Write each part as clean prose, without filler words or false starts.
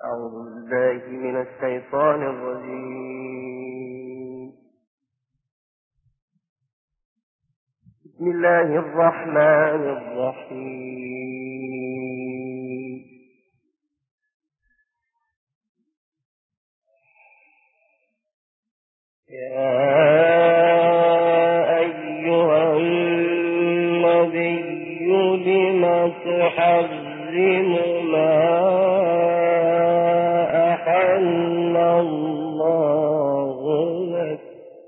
أعوذ بالله من الشيطان الرجيم. بسم الله الرحمن الرحيم. يا أيها النبي لم تحرم ما أحل الله لك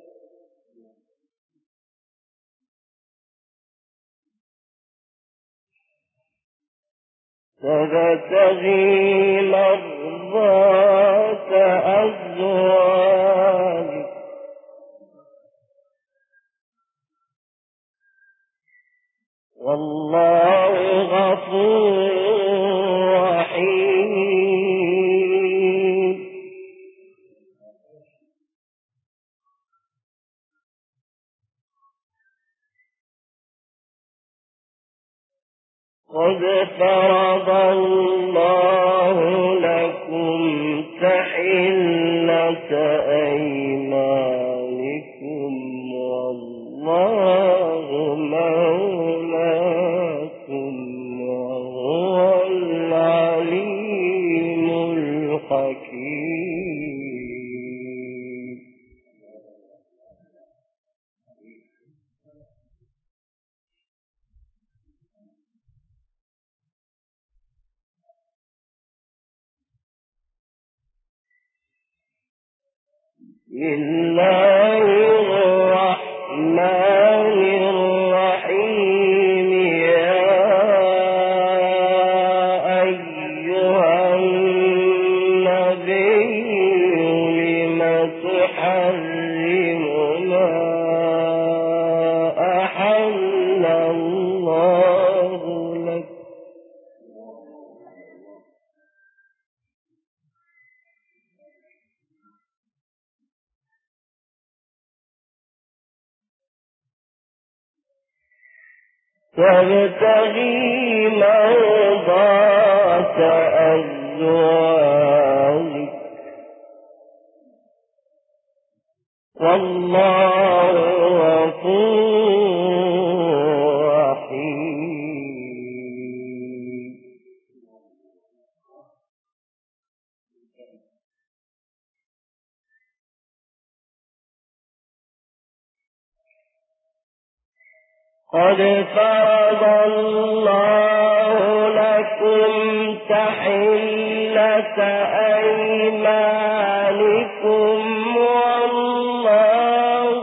تبتغي مرضات أزواجك والله غفور رحيم. قد فرض الله لكم تحلة أيمانكم والله مولاكم وهو العليم الحكيم. بسم الله الرحمن الرحيم. يا أيها النبي لم تحرم ما أحل الله لك تبتغي مرضات أزواجك والله غفور رحيم. قد فرض الله لكم تحلة أيمانكم والله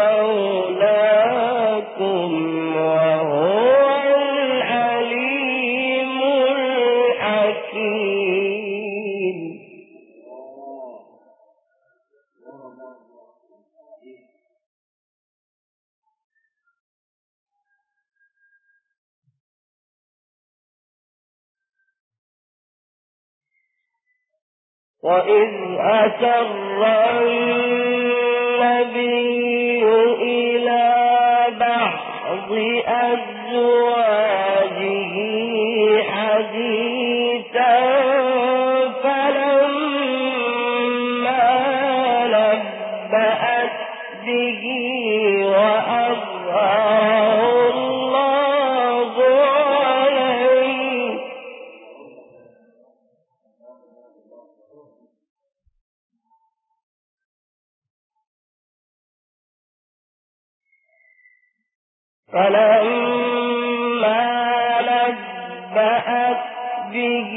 مولاكم وهو العليم الحكيم. وإذ أسر النبي إلى بعض أزواجه حديثا فلما نبأت به وأظهره الله عليه فلما نبأت به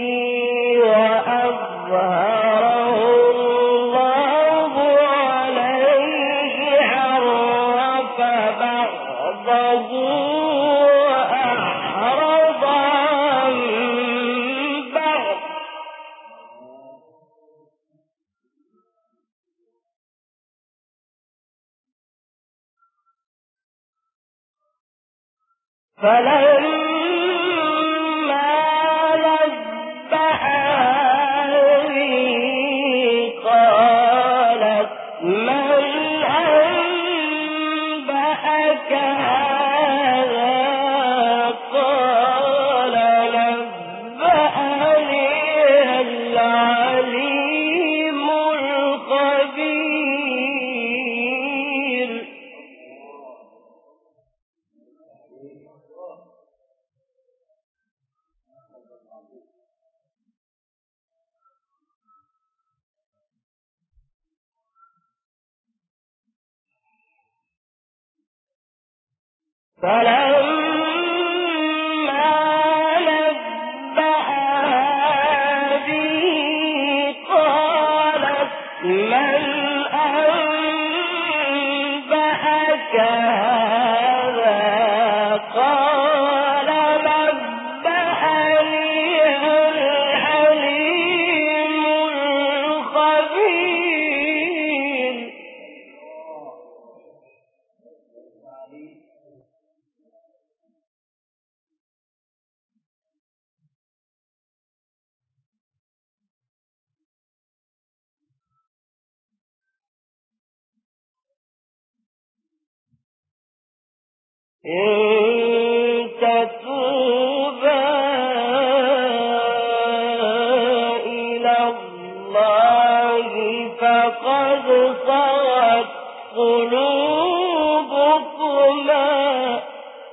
وأظهره الله عليه عرف بعضه وأعرض عن بعض فلما نبأها به قالت من أنبأك هذا قال نبأني العليم فلما نبأها به قالت من أنبأك هذا قال نبأني العليم الخبير إن تتوبا إلى الله فقد صغت قلوبكما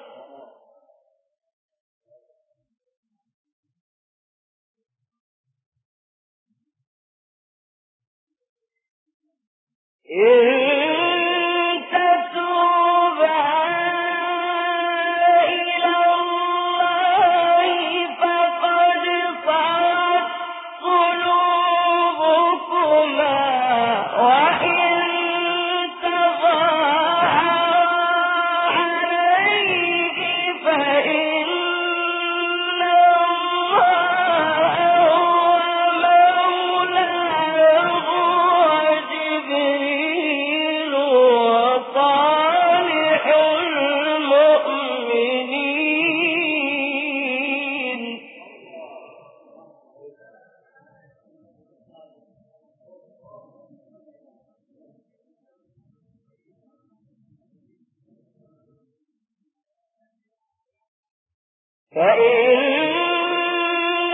فإن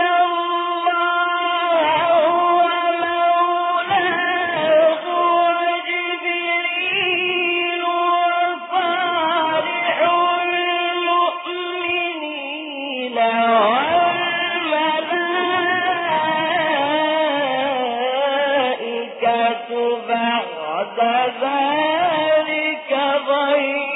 الله هو مولاه وجبريل وصالح المؤمنين والملائكة بعد ذلك ظهير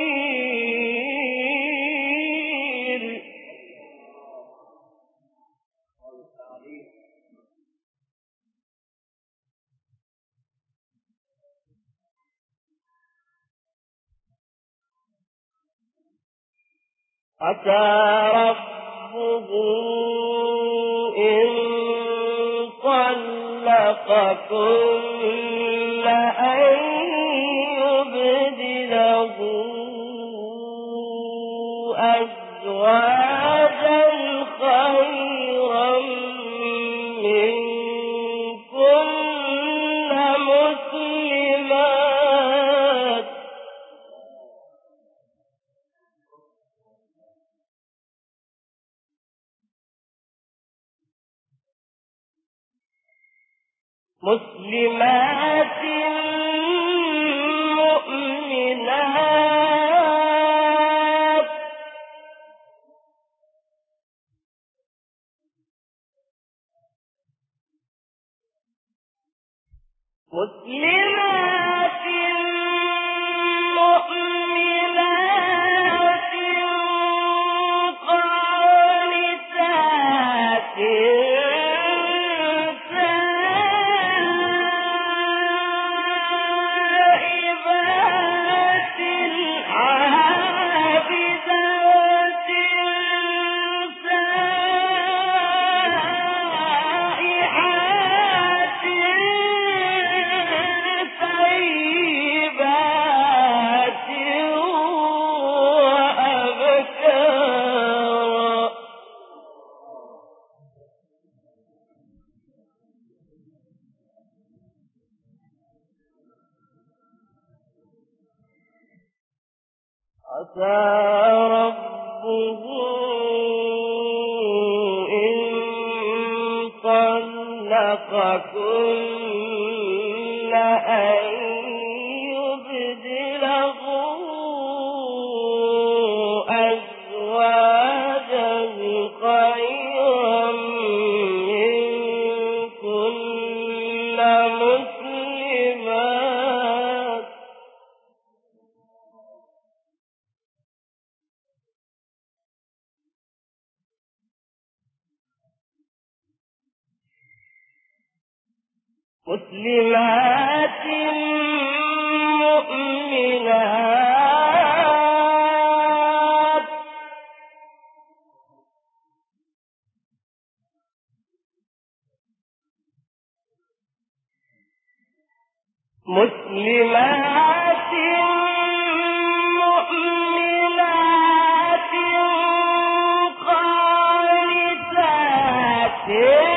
عسى ربه إن طلقكن أن يبدله أزواجا خيرا منكن مسلمات مؤمنات قانتات عسى ربه إن طلقكن أن يبدله أزواجا خيرا منكن مسلمات مسلمات مؤمنات مسلمات مؤمنات قانتات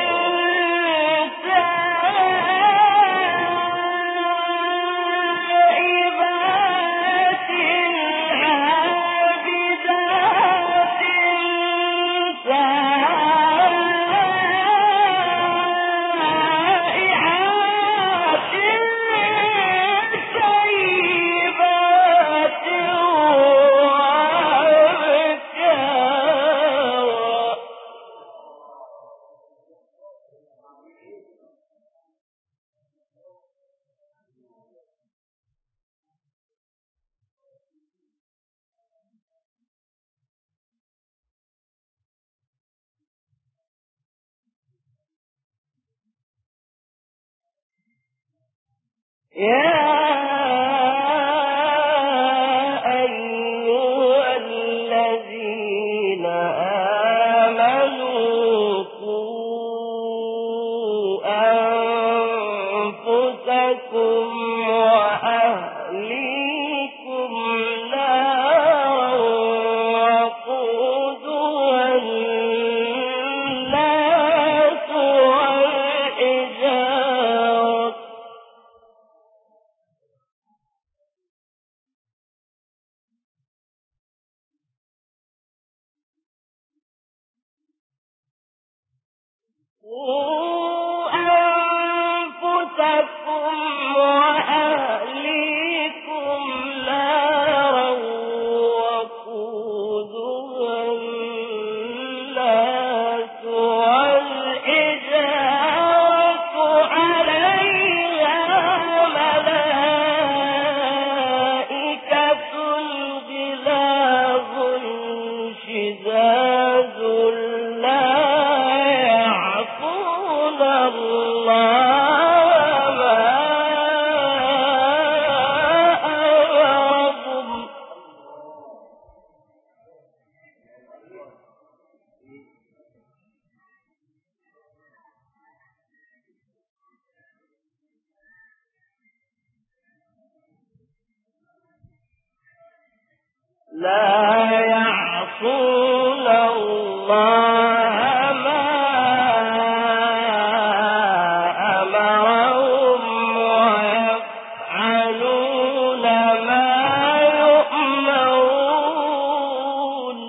يا أيها الذين آمنوا قوا أنفسكم وأهليكم نارا وقودها الناس والحجارة قوا أنفسكم وأهليكم نارا وقودها الناس والحجارة عليها ملائكة غلاظ شداد لا يعصون الله ما أمرهم لا يعصون الله ما أمرهم ويفعلون ما يؤمرون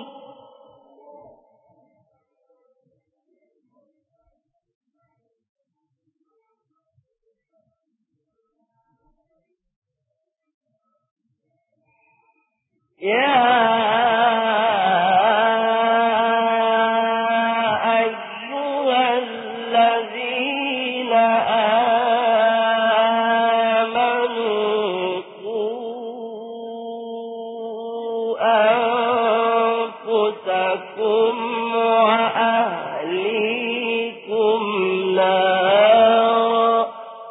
يا أيها الذين آمنوا قوا أنفسكم وأهليكم نارا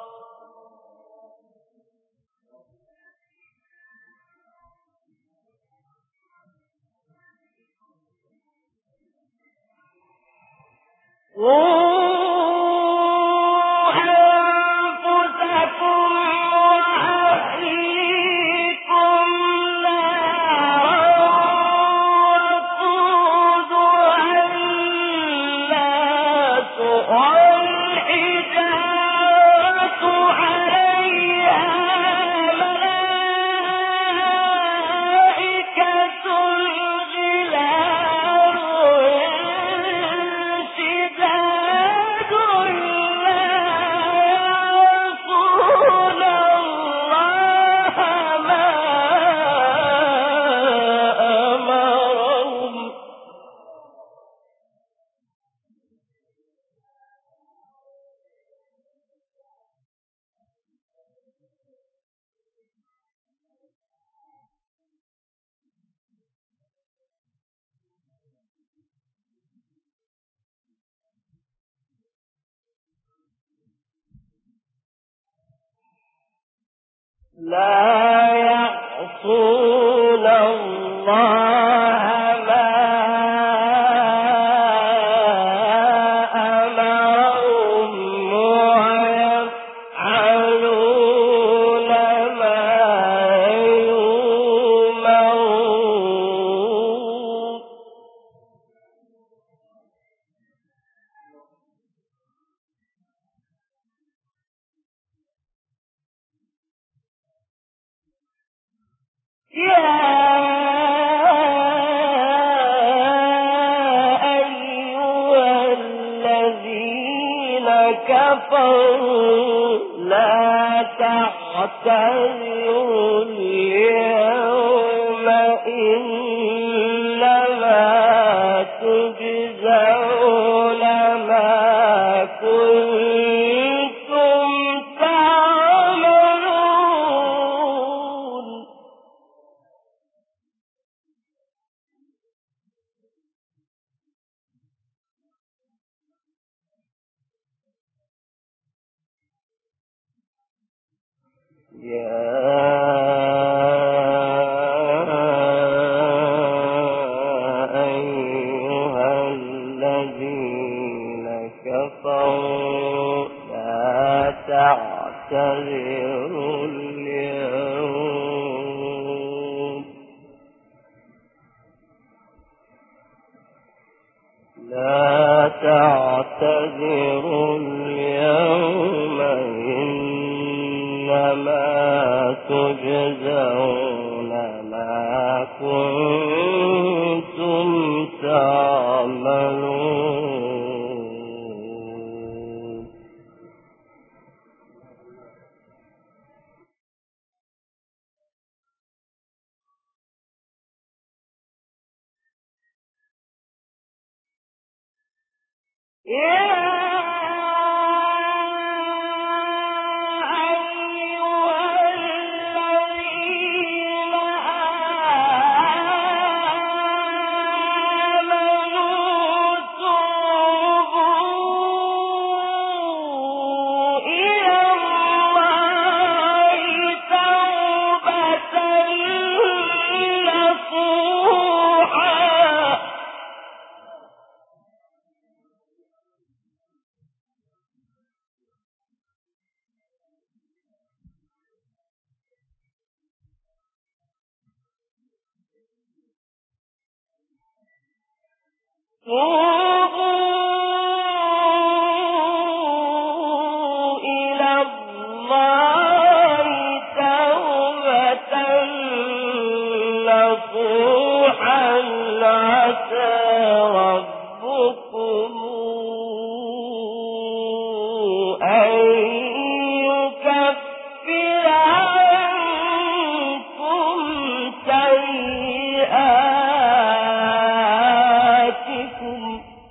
أنفسكم وأهليكم نارا وقودها الناس والحجارة عليها ملائكة غلاظ شداد لا يعصون الله ما أمرهم ويفعلون ما يؤمرون يا أيها الذين كفروا لا تعتذروا اليوم إنما تجزون ما كنتم تعملون يا أيها الذين كفروا لا تعتذروا اليوم لا تعتذروا اليوم إنما تجزون ما كنتم تعملون توبوا إلى الله توبة نصوحا عسى ربكم أن يكفر عنكم سيئاتكم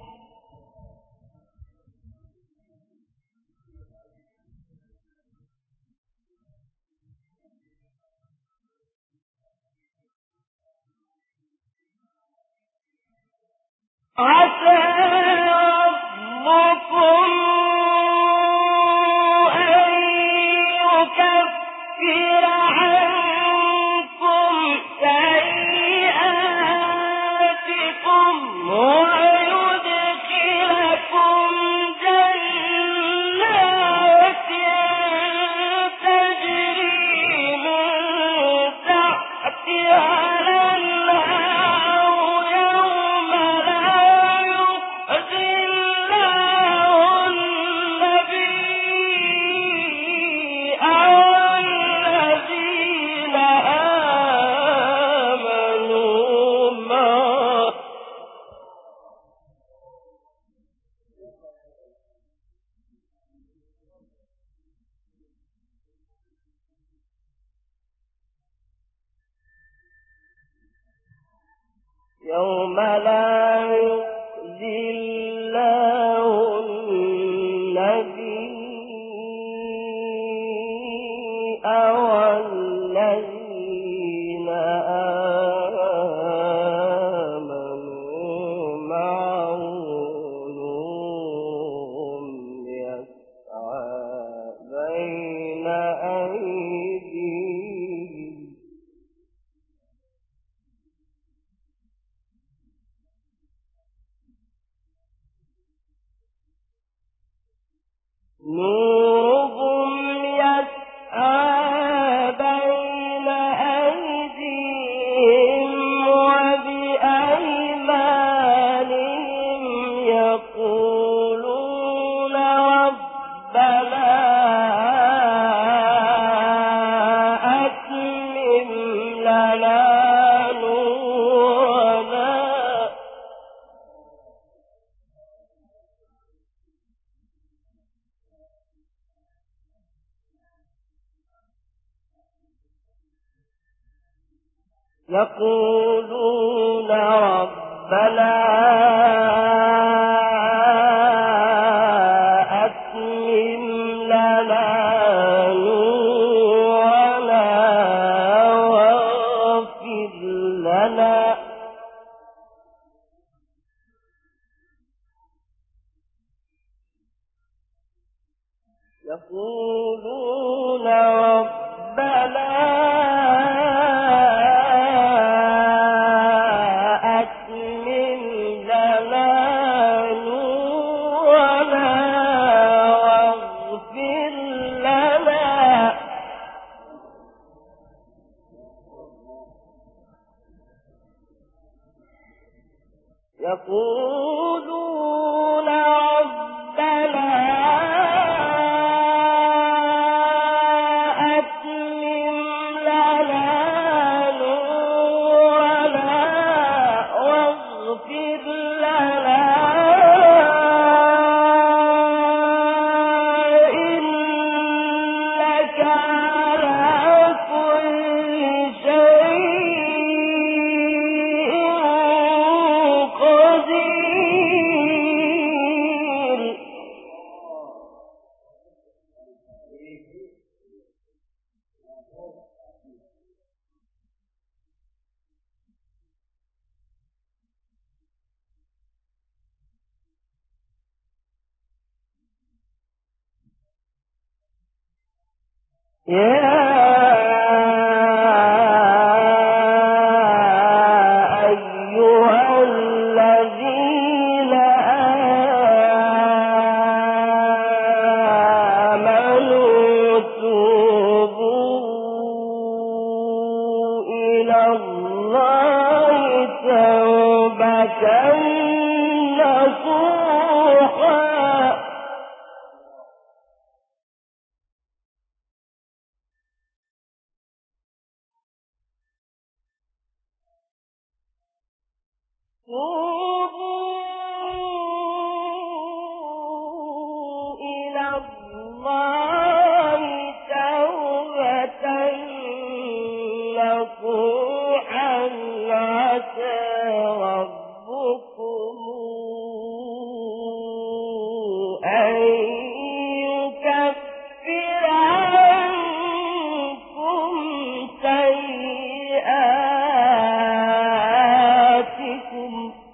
عسى ربكم أن يكفر عنكم سيئاتكم ويدخلكم جنات تجري من تحتها الأنهار يوم لا يخزي الله النبي والذين آمنوا معه يوم لا يخزي الله النبي والذين آمنوا معه نورهم يسعى بين أيديهم يقولون ربنا أتمم لنا نورنا واغفر لنا يقولون ربنا أتمم لنا نورنا واغفر لنا يقولون ربنا يا أيها الذين آمنوا توبوا إلى الله توبة نصوحا توبوا إلى الله توبة نصوحا عسى ربكم أن يكفر عنكم سيئاتكم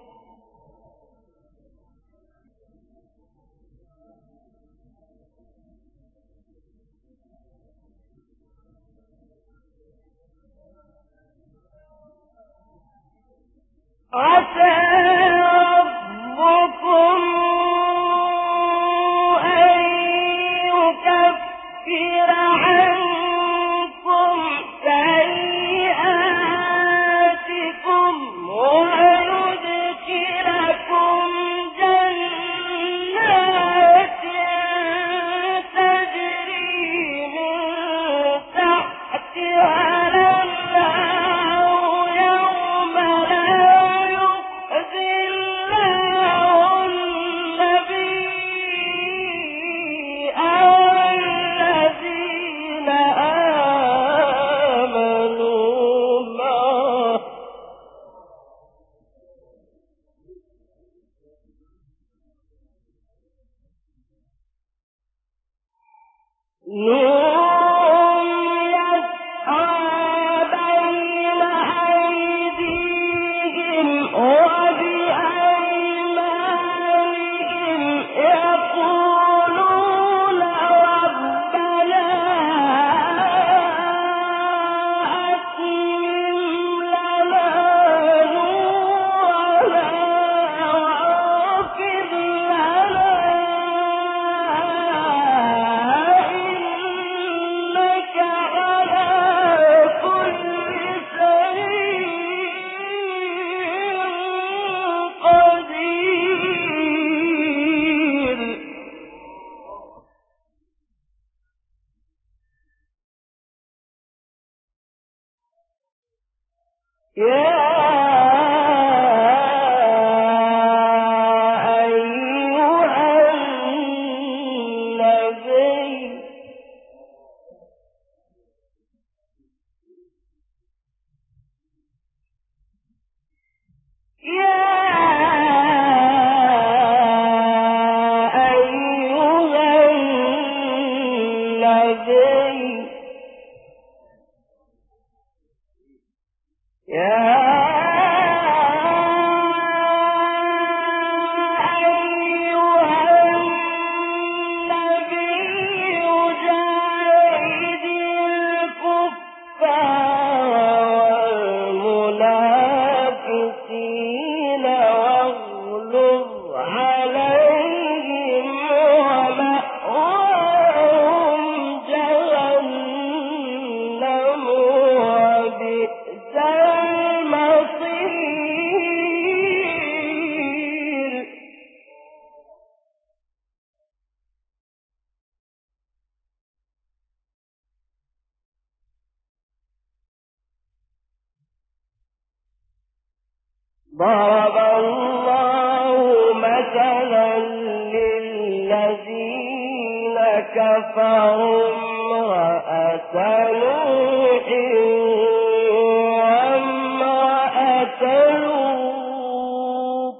عسى ربكم أن يكفر عنكم سيئاتكم ويدخلكم جنات تجري من تحتها الأنهار يوم لا يخزي الله النبي والذين آمنوا معه نورهم يسعى بين أيديهم وبأيمانهم يقولون ربنا أتمم لنا نورنا واغفر لنا إنك على كل شيء قدير يا أيها النبي الذي ضرب الله مثلا للذين كفروا امرأة نوح وامرأة لوط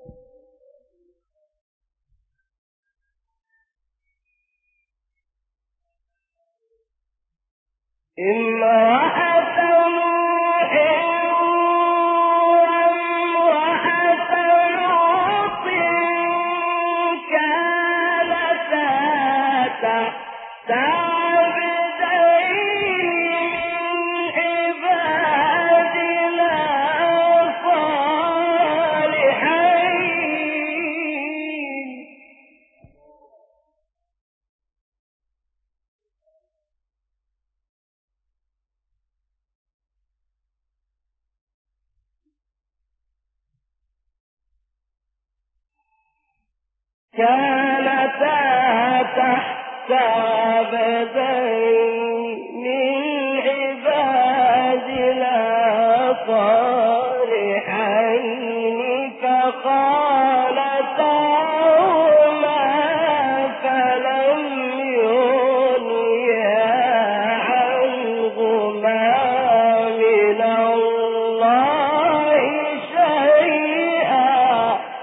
كانتا تحت عبدين من عبادنا صالحين فخانتاهما فلم يغنيا عنهما من الله شيئا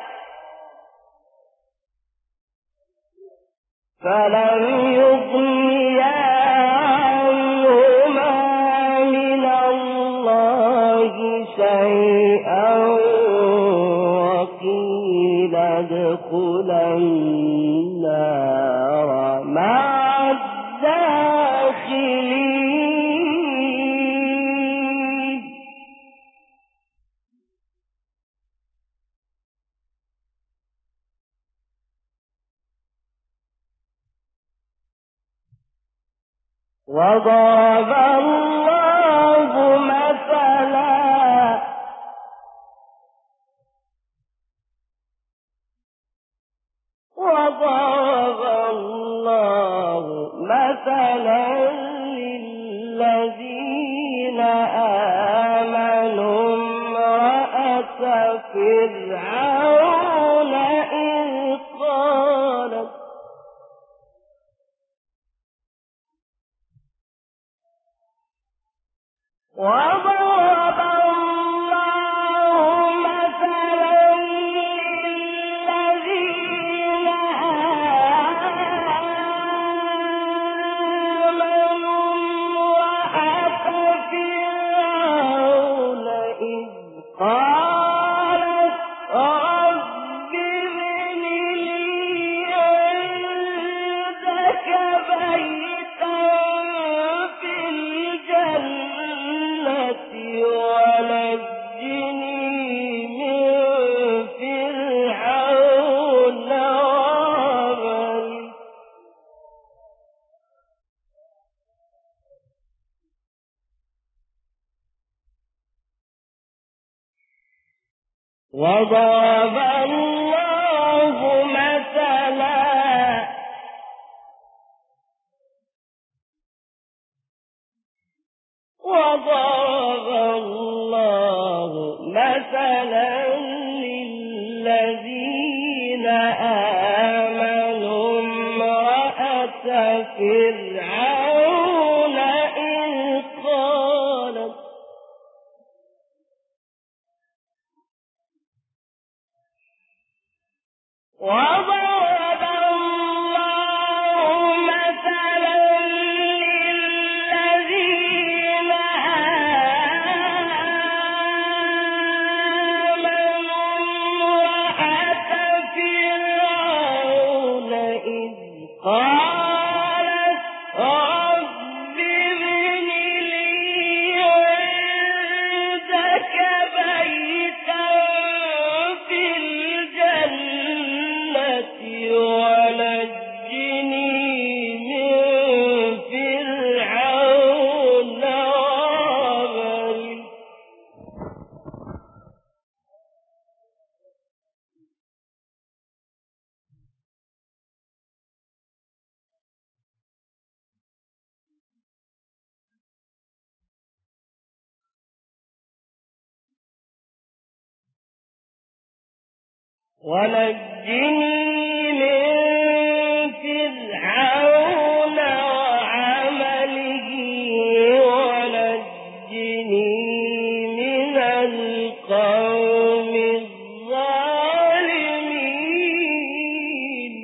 وقيل ادخلا النار مع الداخلين وضرب الله مثلا للذين آمنوا امرأة فرعون إذ قالت وضرب الله مثلا للذين آمنوا امرأة فرعون إذ قالت رب ابن لي عندك بيتا في الجنة ونجني من فرعون وعمله وضرب الله مثلا للذين آمنوا امرأة فرعون إذ قالت وضرب الله مثلا ونجني من فرعون وعمله ونجني من القوم الظالمين.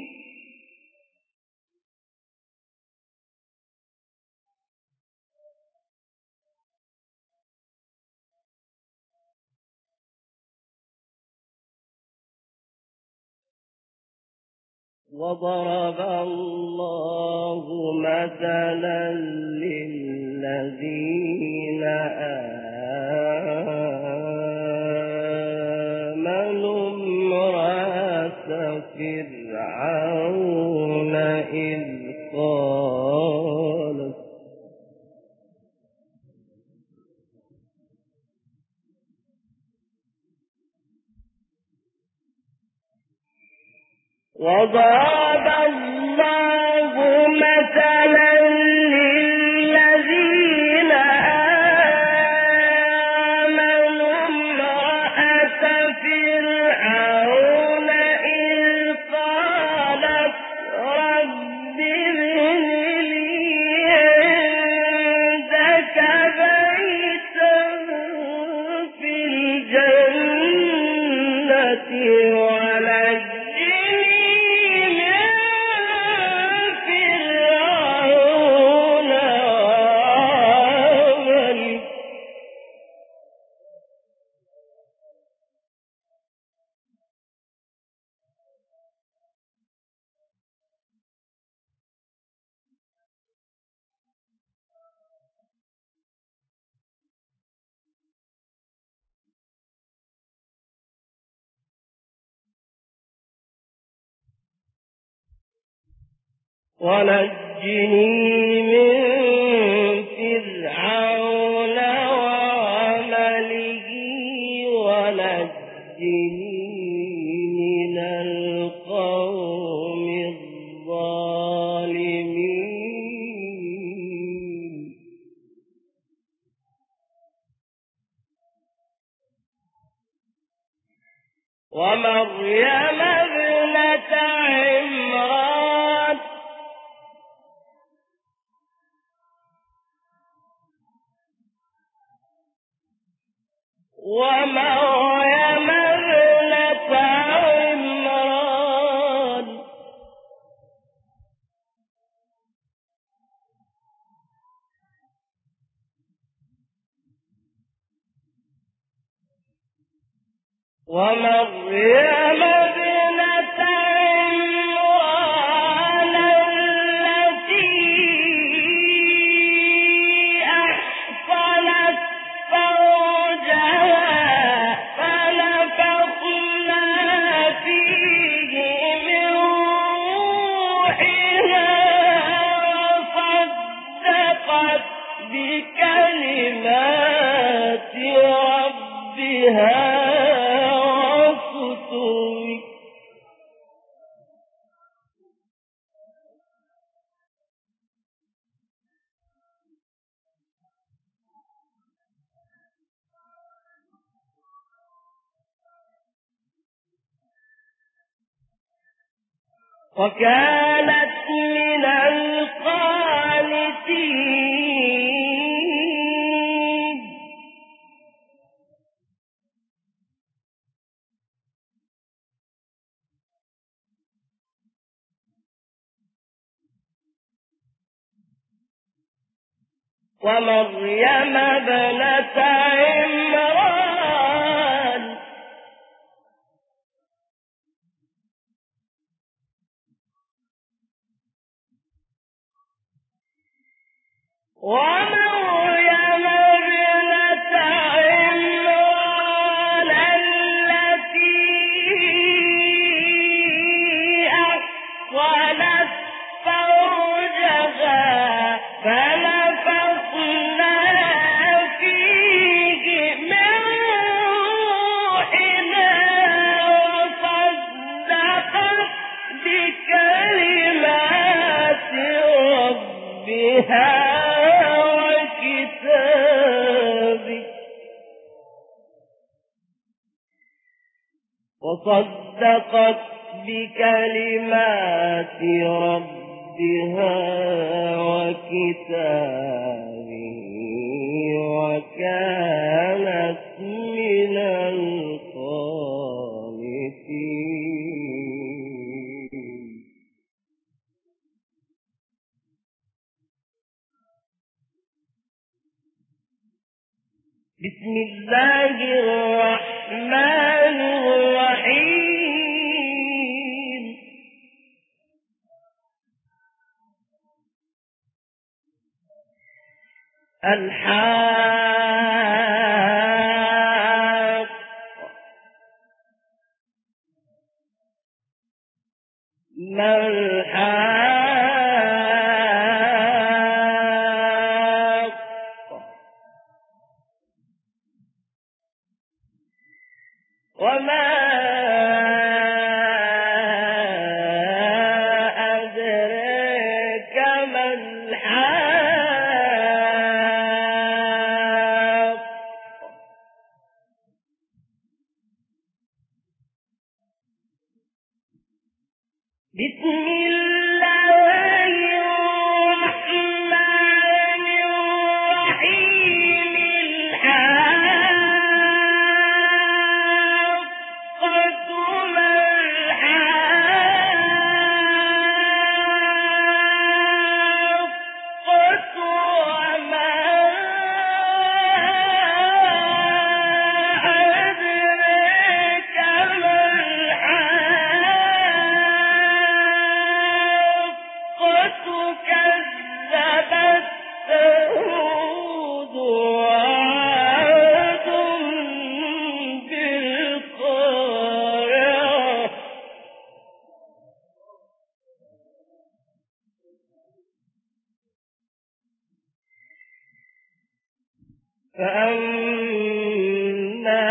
وضرب الله مثلا للذين آمنوا امرأة فرعون إذ قالت وضرب الله مثلا للذين آمنوا امرأة فرعون إذ قالت رب ابن لي عندك بيتا في الجنة ونجني من فرعون وعمله ونجني من القوم الظالمين. ومريم ابنة عمران ومريم ابنة عمران ومريم ابنة عمران التي أحصنت فرجها فنفخنا فيه من روحنا وصدقت بكلمات ربها وكتبه. وكانت من القانتين. ومريم ابنة عمران ومريم ابنة عمران التي أحصنت فرجها فنفخنا فيه من روحنا وصدقت بكلمات ربها وكتابه. وصدقت بكلمات ربها وكتابه وكانت من القانتين. بسم الله الرحمن الرحيم. الحاقة ما الحاقة وما أدراك ما الحاقة. بسم الله الرحمن الرحيم. الحاقة ما الحاقة وما أدراك ما الحاقة. كذبت ثمود وعاد بالقارعة. فأما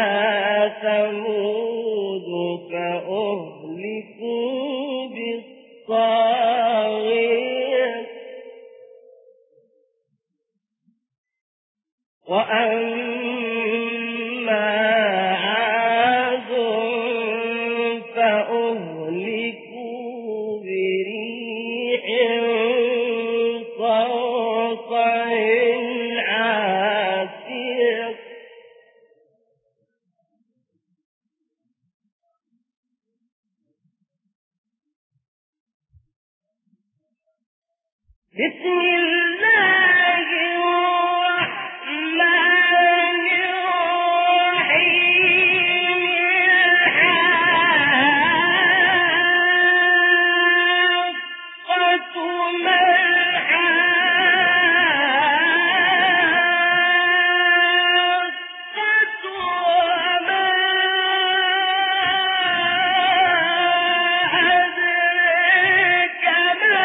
ثمود فأهلكوا بالطاغية وأما عاد فأهلكوا بريح صرصر عاتية. بسم الله الرحمن الرحيم. الحاقة ما الحاقة وما أدراك ما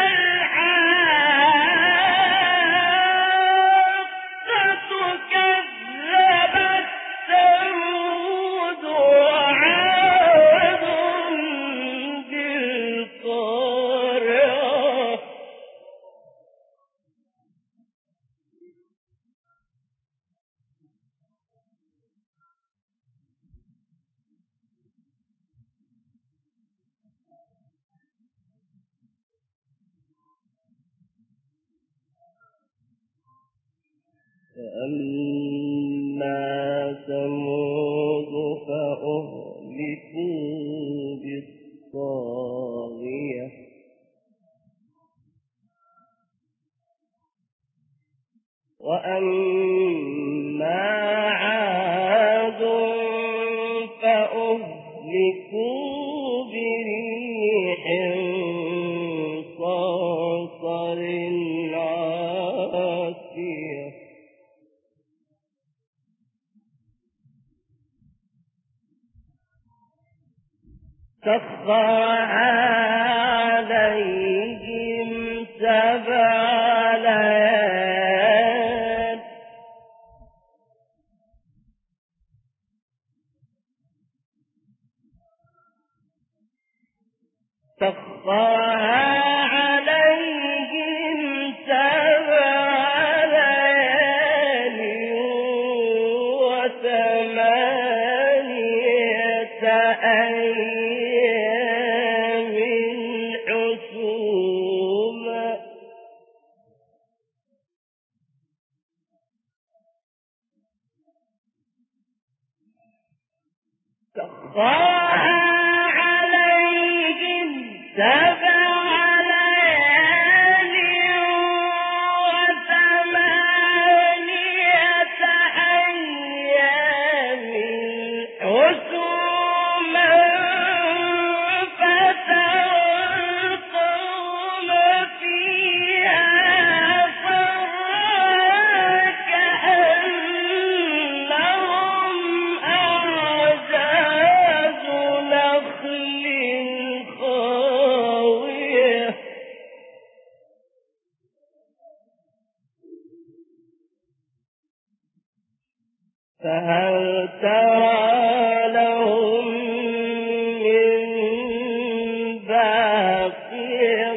الحاقة. كذبت ثمود وعاد بالقارعة. فأما ثمود فأهلكوا بالطاغية وأما عاد فأهلكوا بريح صرصر عاتية. سخرها عليهم 7 ليال سخرها عليهم 7 ليال و8 أيام سخرها عليهم 7 ليال و8 أيام حسوما فترى القوم فيها صرعا كأنهم أعجاز نخل خاوية فهل ترى لهم من باقية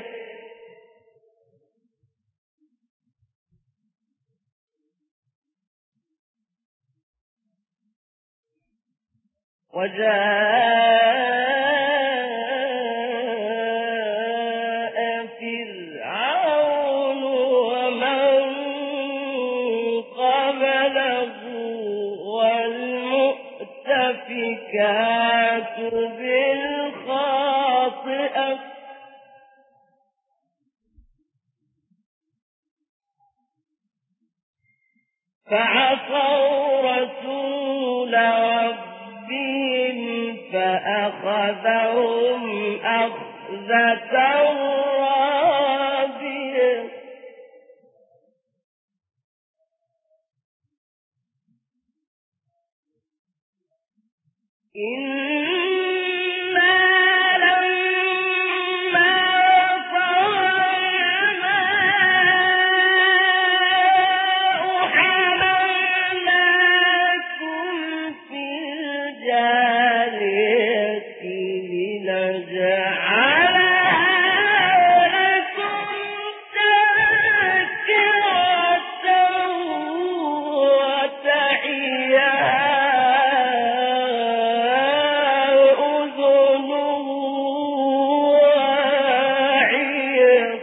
وجاء فرعون ومن قبله والمؤتفكات بالخاطئة فعصوا رسول ربهم فأخذهم أخذة رابية إنا لما طغى الماء حملناكم في الجارية لنجعلها لكم تذكرة وتعيها أذن واعية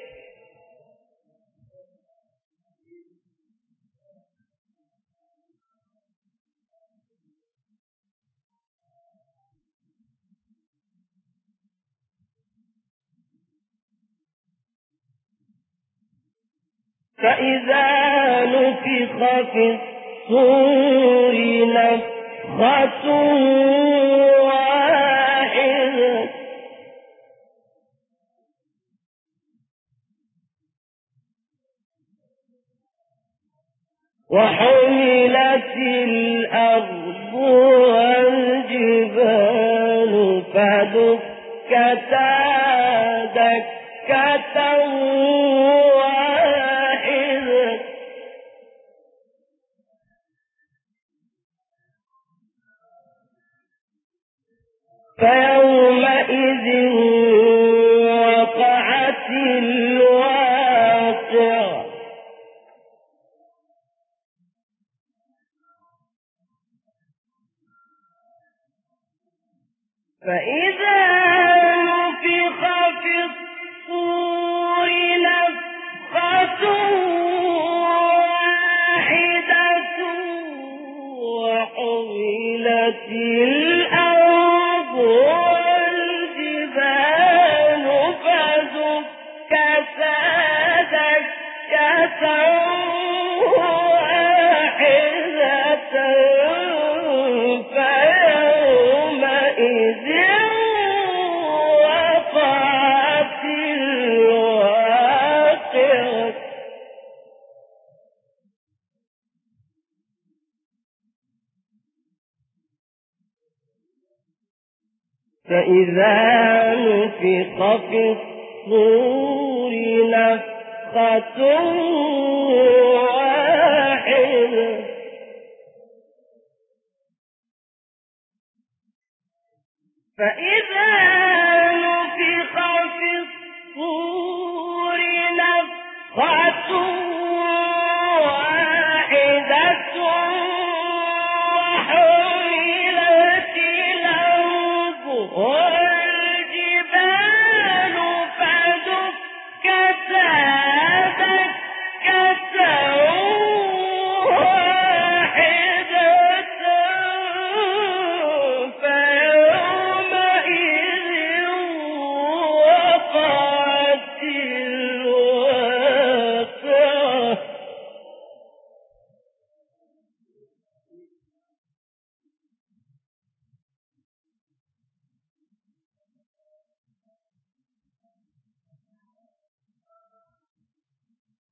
فإذا نفخ في الصور نفخة واحدة وحملت الأرض والجبال فدكتا دكة واحدة فيومئذ وقعت الواقعة فإذا نفخ في الصور نفخة واحدة وحملت الأرض والجبال فدكتا دكة واحدة فيومئذ وقعت الواقعة فإذا نفخ في الصور نفخة واحدة فإذا نفخ في الصور نفخة واحدة وحملت الأرض والجبال فدكتا دكة واحدة فيومئذ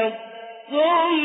لستم